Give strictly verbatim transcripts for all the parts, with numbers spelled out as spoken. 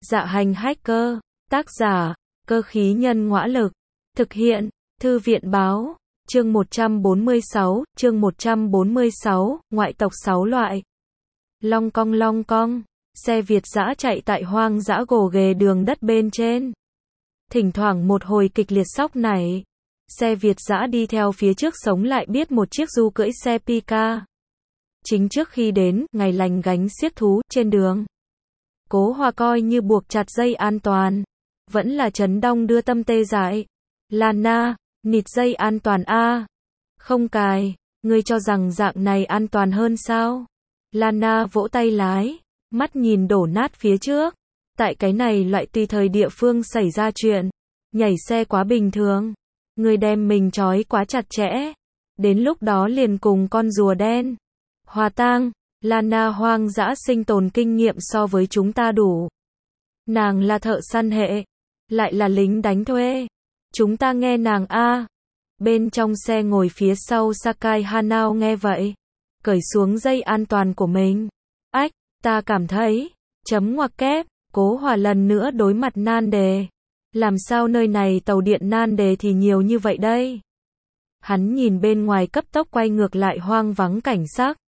Dạ hành hacker, tác giả, cơ khí nhân ngõa lực, thực hiện, thư viện báo, chương một trăm bốn mươi sáu, chương một trăm bốn mươi sáu, ngoại tộc sáu loại. Long cong long cong, xe Việt dã chạy tại hoang dã gồ ghề đường đất bên trên. Thỉnh thoảng một hồi kịch liệt sóc nảy, xe Việt dã đi theo phía trước sống lại biết một chiếc du cưỡi xe Pika. Chính trước khi đến, ngày lành gánh xiếc thú trên đường. Cố Hòa coi như buộc chặt dây an toàn, vẫn là Trấn Đông đưa tâm tê dại. Lana, nịt dây an toàn a. Không cài, ngươi cho rằng dạng này an toàn hơn sao? Lana vỗ tay lái, mắt nhìn đổ nát phía trước. Tại cái này loại tùy thời địa phương xảy ra chuyện, nhảy xe quá bình thường. Ngươi đem mình trói quá chặt chẽ, đến lúc đó liền cùng con rùa đen hòa tang. Lana hoang dã sinh tồn kinh nghiệm so với chúng ta đủ. Nàng là thợ săn hệ, lại là lính đánh thuê. Chúng ta nghe nàng a. Bên trong xe ngồi phía sau Sakai Hanao nghe vậy, cởi xuống dây an toàn của mình. Ách, ta cảm thấy, chấm ngoặc kép, Cố Hòa lần nữa đối mặt nan đề. Làm sao nơi này tàu điện nan đề thì nhiều như vậy đây? Hắn nhìn bên ngoài cấp tốc quay ngược lại hoang vắng cảnh sắc.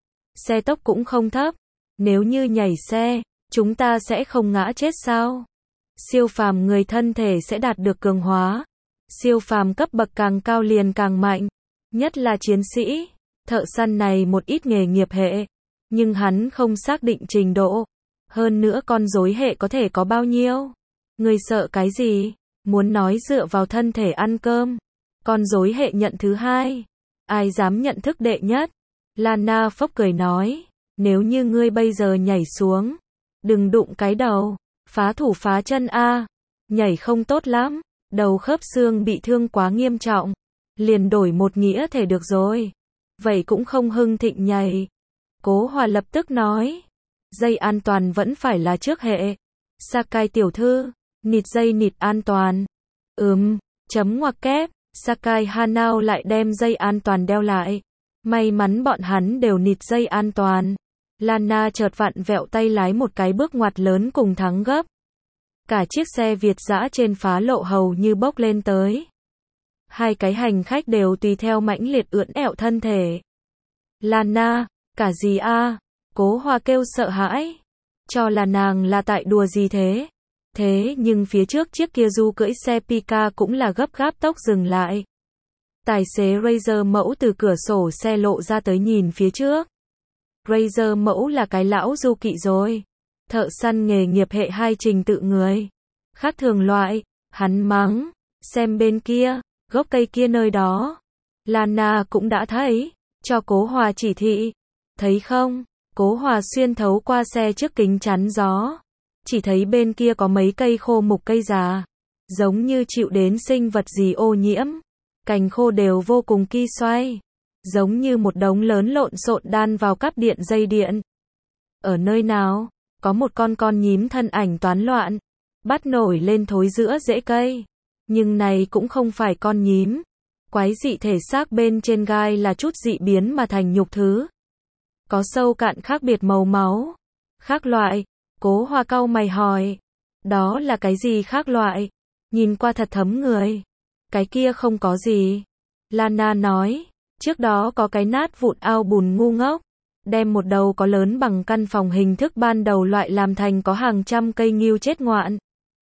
Xe tốc cũng không thấp. Nếu như nhảy xe, chúng ta sẽ không ngã chết sao? Siêu phàm người thân thể sẽ đạt được cường hóa. Siêu phàm cấp bậc càng cao liền càng mạnh. Nhất là chiến sĩ. Thợ săn này một ít nghề nghiệp hệ. Nhưng hắn không xác định trình độ. Hơn nữa con rối hệ có thể có bao nhiêu? Người sợ cái gì? Muốn nói dựa vào thân thể ăn cơm. Con rối hệ nhận thứ hai. Ai dám nhận thức đệ nhất? Lana phốc cười nói, nếu như ngươi bây giờ nhảy xuống, đừng đụng cái đầu, phá thủ phá chân a. Nhảy không tốt lắm, đầu khớp xương bị thương quá nghiêm trọng, liền đổi một nghĩa thể được rồi. Vậy cũng không hưng thịnh nhảy. Cố Hòa lập tức nói, dây an toàn vẫn phải là trước hệ. Sakai tiểu thư, nịt dây nịt an toàn. Ừm, chấm ngoặc kép, Sakai Hanao lại đem dây an toàn đeo lại. May mắn bọn hắn đều nịt dây an toàn. Lana chợt vặn vẹo tay lái một cái bước ngoặt lớn cùng thắng gấp. Cả chiếc xe Việt dã trên phá lộ hầu như bốc lên tới. Hai cái hành khách đều tùy theo mãnh liệt ưỡn ẹo thân thể. Lana, cả gì a? Cố Hòa kêu sợ hãi. Cho là nàng là tại đùa gì thế? Thế nhưng phía trước chiếc kia du cưỡi xe Pika cũng là gấp gáp tốc dừng lại. Tài xế Razer mẫu từ cửa sổ xe lộ ra tới nhìn phía trước. Razer mẫu là cái lão du kỵ rồi. Thợ săn nghề nghiệp hệ hai trình tự người. Khác thường loại, hắn mắng. Xem bên kia, gốc cây kia nơi đó. Lana cũng đã thấy. Cho Cố Hòa chỉ thị. Thấy không? Cố Hòa xuyên thấu qua xe trước kính chắn gió. Chỉ thấy bên kia có mấy cây khô mục cây già. Giống như chịu đến sinh vật gì ô nhiễm. Cành khô đều vô cùng ki xoay, giống như một đống lớn lộn xộn đan vào cáp điện dây điện. Ở nơi nào, có một con con nhím thân ảnh toán loạn, bắt nổi lên thối giữa rễ cây. Nhưng này cũng không phải con nhím. Quái dị thể xác bên trên gai là chút dị biến mà thành nhục thứ. Có sâu cạn khác biệt màu máu. Khác loại, Cố Hòa cau mày hỏi. Đó là cái gì khác loại? Nhìn qua thật thấm người. Cái kia không có gì. Lana nói, trước đó có cái nát vụn ao bùn ngu ngốc, đem một đầu có lớn bằng căn phòng hình thức ban đầu loại làm thành có hàng trăm cây nghêu chết ngoạn.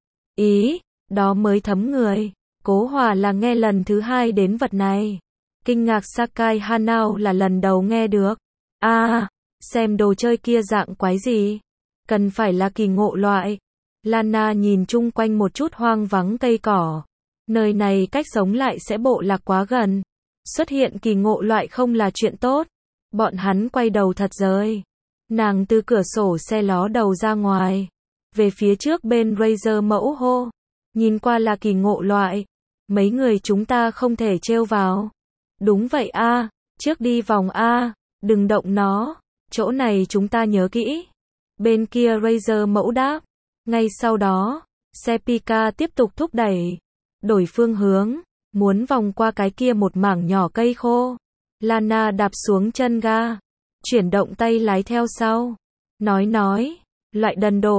Ý, đó mới thấm người. Cố Hòa là nghe lần thứ hai đến vật này. Kinh ngạc Sakai Hanao là lần đầu nghe được. À, xem đồ chơi kia dạng quái gì. Cần phải là kỳ ngộ loại. Lana nhìn chung quanh một chút hoang vắng cây cỏ. Nơi này cách sống lại sẽ bộ lạc quá gần. Xuất hiện kỳ ngộ loại không là chuyện tốt. Bọn hắn quay đầu thật rời. Nàng từ cửa sổ xe ló đầu ra ngoài. Về phía trước bên Razer mẫu hô. Nhìn qua là kỳ ngộ loại. Mấy người chúng ta không thể trêu vào. Đúng vậy a, trước đi vòng a, đừng động nó. Chỗ này chúng ta nhớ kỹ. Bên kia Razer mẫu đáp. Ngay sau đó, xe Pika tiếp tục thúc đẩy. Đổi phương hướng, muốn vòng qua cái kia một mảng nhỏ cây khô. Lana đạp xuống chân ga, chuyển động tay lái theo sau. Nói nói, loại đần độn,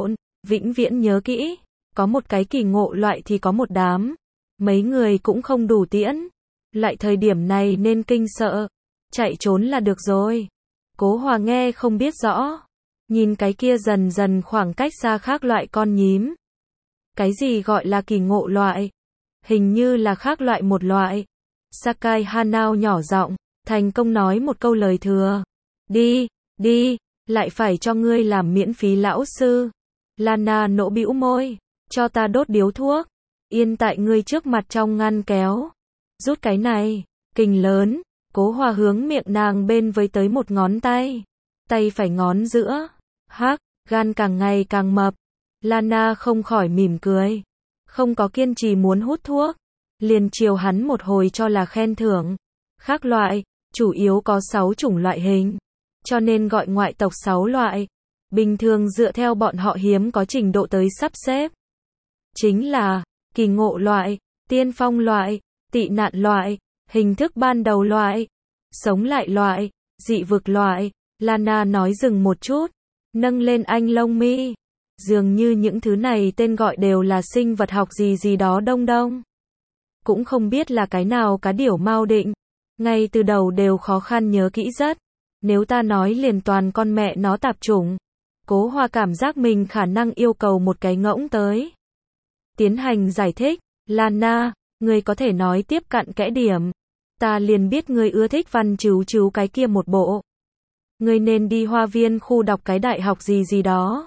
Vĩnh viễn nhớ kỹ, có một cái kỳ ngộ loại thì có một đám. Mấy người cũng không đủ tiễn. Lại thời điểm này nên kinh sợ. Chạy trốn là được rồi. Cố Hòa nghe không biết rõ. Nhìn cái kia dần dần khoảng cách xa khác loại con nhím. Cái gì gọi là kỳ ngộ loại? Hình như là khác loại một loại. Sakai Hanao nhỏ giọng, thành công nói một câu lời thừa. Đi, đi, lại phải cho ngươi làm miễn phí lão sư. Lana nỗ bĩu môi, cho ta đốt điếu thuốc. Yên tại ngươi trước mặt trong ngăn kéo. Rút cái này, kình lớn. Cố Hòa hướng miệng nàng bên với tới một ngón tay. Tay phải ngón giữa. Hắc, gan càng ngày càng mập. Lana không khỏi mỉm cười. Không có kiên trì muốn hút thuốc. Liền chiều hắn một hồi cho là khen thưởng. Khác loại, chủ yếu có sáu chủng loại hình. Cho nên gọi ngoại tộc sáu loại. Bình thường dựa theo bọn họ hiếm có trình độ tới sắp xếp. Chính là, kỳ ngộ loại, tiên phong loại, tị nạn loại, hình thức ban đầu loại, sống lại loại, dị vực loại. Lana nói dừng một chút, nâng lên anh lông mi. Dường như những thứ này tên gọi đều là sinh vật học gì gì đó đông đông. Cũng không biết là cái nào cá điểu mao định. Ngay từ đầu đều khó khăn nhớ kỹ rất. Nếu ta nói liền toàn con mẹ nó tạp chủng. Cố Hòa cảm giác mình khả năng yêu cầu một cái ngỗng tới. Tiến hành giải thích. Lana, ngươi có thể nói tiếp cặn kẽ điểm. Ta liền biết ngươi ưa thích văn trứu trứu cái kia một bộ. Ngươi nên đi hoa viên khu đọc cái đại học gì gì đó.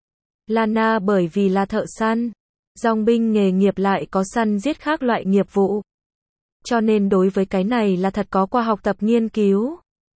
Lana bởi vì là thợ săn. Dòng binh nghề nghiệp lại có săn giết khác loại nghiệp vụ. Cho nên đối với cái này là thật có qua học tập nghiên cứu.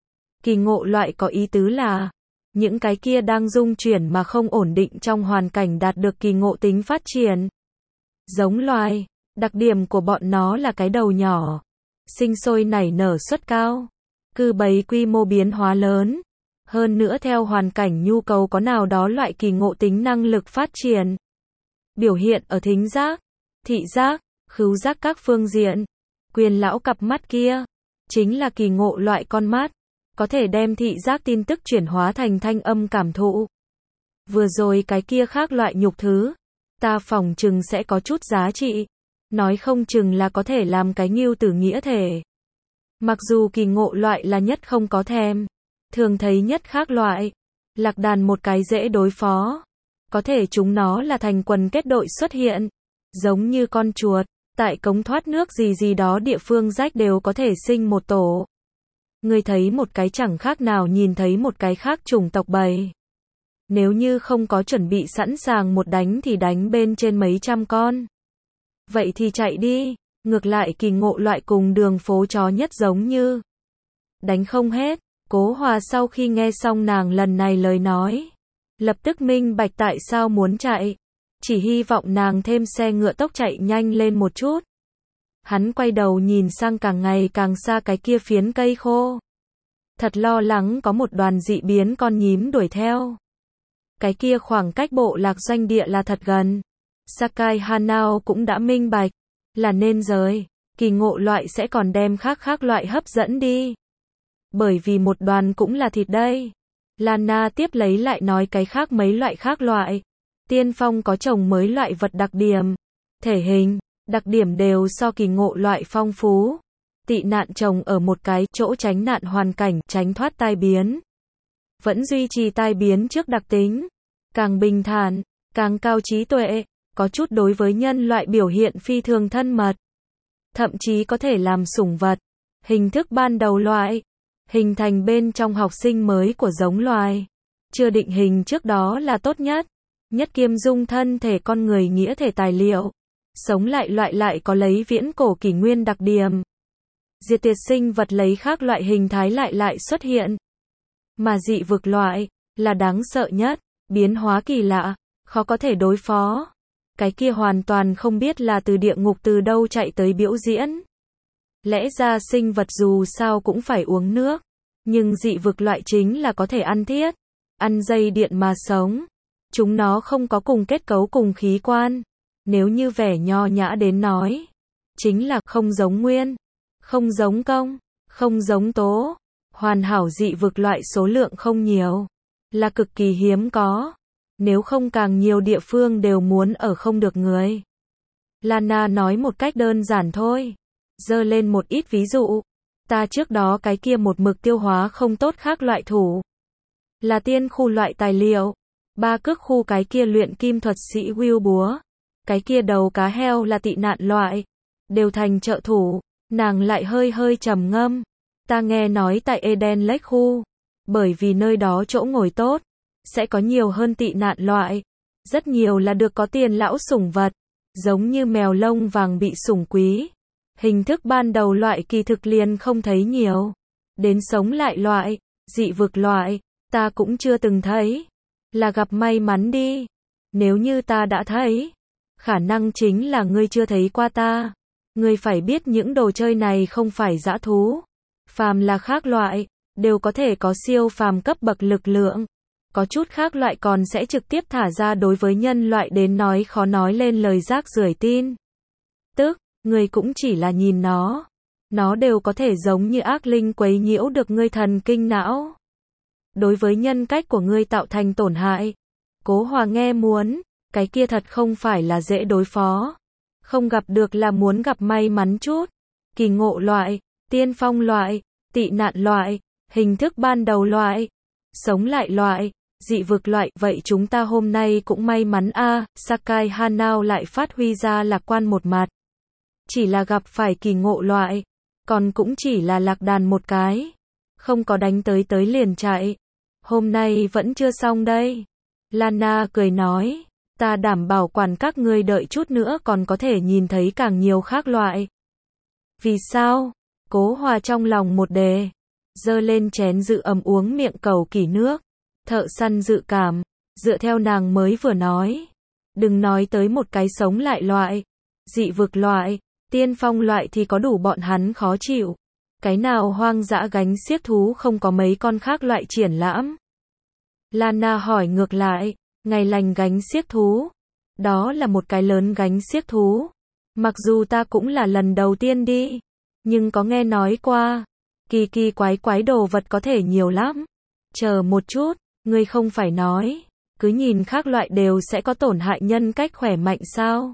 Kỳ ngộ loại có ý tứ là những cái kia đang dung chuyển mà không ổn định trong hoàn cảnh đạt được kỳ ngộ tính phát triển. Giống loài, đặc điểm của bọn nó là cái đầu nhỏ, sinh sôi nảy nở suất cao, cư bầy quy mô biến hóa lớn. Hơn nữa theo hoàn cảnh nhu cầu có nào đó loại kỳ ngộ tính năng lực phát triển. Biểu hiện ở thính giác, thị giác, khứu giác các phương diện. Quyền lão cặp mắt kia, chính là kỳ ngộ loại con mắt. Có thể đem thị giác tin tức chuyển hóa thành thanh âm cảm thụ. Vừa rồi cái kia khác loại nhục thứ. Ta phỏng chừng sẽ có chút giá trị. Nói không chừng là có thể làm cái ngưu tử nghĩa thể. Mặc dù kỳ ngộ loại là nhất không có thèm. Thường thấy nhất khác loại. Lạc đàn một cái dễ đối phó. Có thể chúng nó là thành quần kết đội xuất hiện. Giống như con chuột. Tại cống thoát nước gì gì đó địa phương rách đều có thể sinh một tổ. Ngươi thấy một cái chẳng khác nào nhìn thấy một cái khác chủng tộc bầy. Nếu như không có chuẩn bị sẵn sàng một đánh thì đánh bên trên mấy trăm con. Vậy thì chạy đi. Ngược lại kỳ ngộ loại cùng đường phố chó nhất giống như. Đánh không hết. Cố Hòa sau khi nghe xong nàng lần này lời nói. Lập tức minh bạch tại sao muốn chạy. Chỉ hy vọng nàng thêm xe ngựa tốc chạy nhanh lên một chút. Hắn quay đầu nhìn sang càng ngày càng xa cái kia phiến cây khô. Thật lo lắng có một đoàn dị biến con nhím đuổi theo. Cái kia khoảng cách bộ lạc doanh địa là thật gần. Sakai Hanao cũng đã minh bạch. Là nên rời. Kỳ ngộ loại sẽ còn đem khác khác loại hấp dẫn đi. Bởi vì một đoàn cũng là thịt đây. Lana tiếp lấy lại nói cái khác mấy loại khác loại. Tiên phong có trồng mới loại vật đặc điểm. Thể hình, đặc điểm đều so kỳ ngộ loại phong phú. Tị nạn trồng ở một cái chỗ tránh nạn hoàn cảnh, tránh thoát tai biến. Vẫn duy trì tai biến trước đặc tính. Càng bình thản, càng cao trí tuệ. Có chút đối với nhân loại biểu hiện phi thường thân mật. Thậm chí có thể làm sủng vật. Hình thức ban đầu loại. Hình thành bên trong học sinh mới của giống loài. Chưa định hình trước đó là tốt nhất. Nhất kiêm dung thân thể con người nghĩa thể tài liệu. Sống lại loại lại có lấy viễn cổ kỷ nguyên đặc điểm. Diệt tuyệt sinh vật lấy khác loại hình thái lại lại xuất hiện. Mà dị vực loại, là đáng sợ nhất, biến hóa kỳ lạ, khó có thể đối phó. Cái kia hoàn toàn không biết là từ địa ngục từ đâu chạy tới biểu diễn. Lẽ ra sinh vật dù sao cũng phải uống nước. Nhưng dị vực loại chính là có thể ăn thiết. Ăn dây điện mà sống. Chúng nó không có cùng kết cấu cùng khí quan. Nếu như vẻ nho nhã đến nói. Chính là không giống nguyên. Không giống công. Không giống tố. Hoàn hảo dị vực loại số lượng không nhiều. Là cực kỳ hiếm có. nếu không càng nhiều địa phương đều muốn ở không được người. Lana nói một cách đơn giản thôi. Giơ lên một ít ví dụ. Ta trước đó cái kia một mực tiêu hóa không tốt khác loại thủ. Là tiên khu loại tài liệu. Ba cước khu cái kia luyện kim thuật sĩ Will búa. Cái kia đầu cá heo là tị nạn loại. Đều thành trợ thủ. Nàng lại hơi hơi trầm ngâm. Ta nghe nói tại Eden Lake khu. Bởi vì nơi đó chỗ ngồi tốt. Sẽ có nhiều hơn tị nạn loại. Rất nhiều là được có tiền lão sủng vật. Giống như mèo lông vàng bị sủng quý. Hình thức ban đầu loại kỳ thực liền không thấy nhiều. Đến sống lại loại, dị vực loại, ta cũng chưa từng thấy. Là gặp may mắn đi. Nếu như ta đã thấy, khả năng chính là ngươi chưa thấy qua ta. Ngươi phải biết những đồ chơi này không phải dã thú. Phàm là khác loại, đều có thể có siêu phàm cấp bậc lực lượng. Có chút khác loại còn sẽ trực tiếp thả ra đối với nhân loại đến nói khó nói lên lời rác rưởi tin. Tức, ngươi cũng chỉ là nhìn nó. Nó đều có thể giống như ác linh quấy nhiễu được ngươi thần kinh não. Đối với nhân cách của ngươi tạo thành tổn hại. Cố Hòa nghe muốn, cái kia thật không phải là dễ đối phó. Không gặp được là muốn gặp may mắn chút. Kỳ ngộ loại, tiên phong loại, tị nạn loại, hình thức ban đầu loại, sống lại loại, dị vực loại. Vậy chúng ta hôm nay cũng may mắn a. À, Sakai Hanao lại phát huy ra lạc quan một mặt. Chỉ là gặp phải kỳ ngộ loại, còn cũng chỉ là lạc đàn một cái. Không có đánh tới tới liền chạy. Hôm nay vẫn chưa xong đây. Lana cười nói, ta đảm bảo quản các ngươi đợi chút nữa còn có thể nhìn thấy càng nhiều khác loại. Vì sao? Cố Hòa trong lòng một đề. Giơ lên chén dự ấm uống miệng cầu kỳ nước. Thợ săn dự cảm. Dựa theo nàng mới vừa nói. Đừng nói tới một cái sống lại loại. Dị vực loại. Tiên phong loại thì có đủ bọn hắn khó chịu. Cái nào hoang dã gánh xiếc thú không có mấy con khác loại triển lãm. Lana hỏi ngược lại. Ngày lành gánh xiếc thú. Đó là một cái lớn gánh xiếc thú. Mặc dù ta cũng là lần đầu tiên đi. Nhưng có nghe nói qua. Kỳ kỳ quái quái đồ vật có thể nhiều lắm. Chờ một chút, ngươi không phải nói. Cứ nhìn khác loại đều sẽ có tổn hại nhân cách khỏe mạnh sao?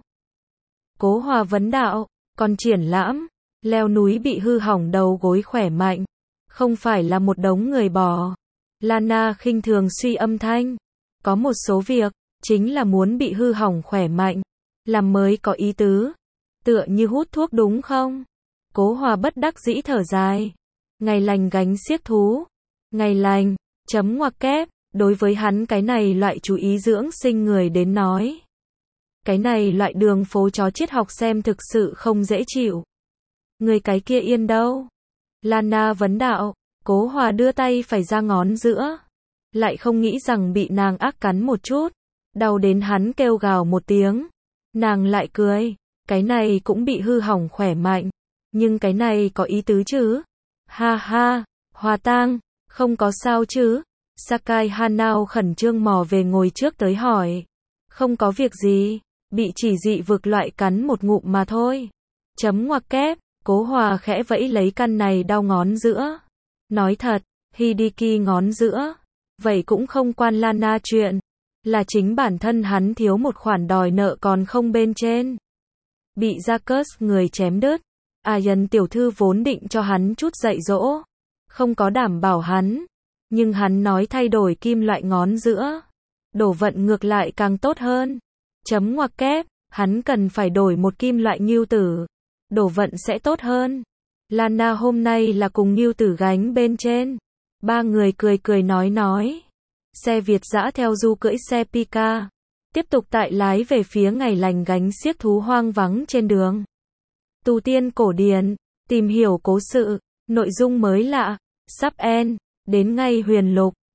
Cố Hòa vấn đạo. Còn triển lãm. Leo núi bị hư hỏng đầu gối khỏe mạnh. Không phải là một đống người bò. Lana khinh thường suy âm thanh. Có một số việc, chính là muốn bị hư hỏng khỏe mạnh. Làm mới có ý tứ. Tựa như hút thuốc đúng không? Cố Hòa bất đắc dĩ thở dài. Ngày lành gánh xiếc thú. Ngày lành, chấm ngoặc kép, đối với hắn cái này loại chú ý dưỡng sinh người đến nói. Cái này loại đường phố chó triết học xem thực sự không dễ chịu. Người cái kia yên đâu? Lana vấn đạo. Cố Hòa đưa tay phải ra ngón giữa. Lại không nghĩ rằng bị nàng ác cắn một chút. Đau đến hắn kêu gào một tiếng. Nàng lại cười. Cái này cũng bị hư hỏng khỏe mạnh. Nhưng cái này có ý tứ chứ? Ha ha, Hòa tang, không có sao chứ? Sakai Hanao khẩn trương mò về ngồi trước tới hỏi. Không có việc gì, bị chỉ dị vực loại cắn một ngụm mà thôi. Chấm ngoặc kép, Cố Hòa khẽ vẫy lấy căn này đau ngón giữa. Nói thật, Hideki ngón giữa. Vậy cũng không quan Lana chuyện. Là chính bản thân hắn thiếu một khoản đòi nợ còn không bên trên. Bị Jacques người chém đứt. Ayan tiểu thư vốn định cho hắn chút dạy dỗ. Không có đảm bảo hắn. Nhưng hắn nói thay đổi kim loại ngón giữa. Đổ vận ngược lại càng tốt hơn. Chấm ngoặc kép, hắn cần phải đổi một kim loại ngưu tử. Đổ vận sẽ tốt hơn. Lana hôm nay là cùng ngưu tử gánh bên trên. Ba người cười cười nói nói. Xe Việt dã theo du cưỡi xe Pika. Tiếp tục tại lái về phía ngày lành gánh xiếc thú hoang vắng trên đường. Tu tiên cổ điển, tìm hiểu cố sự, nội dung mới lạ, sắp end, đến ngay huyền lục.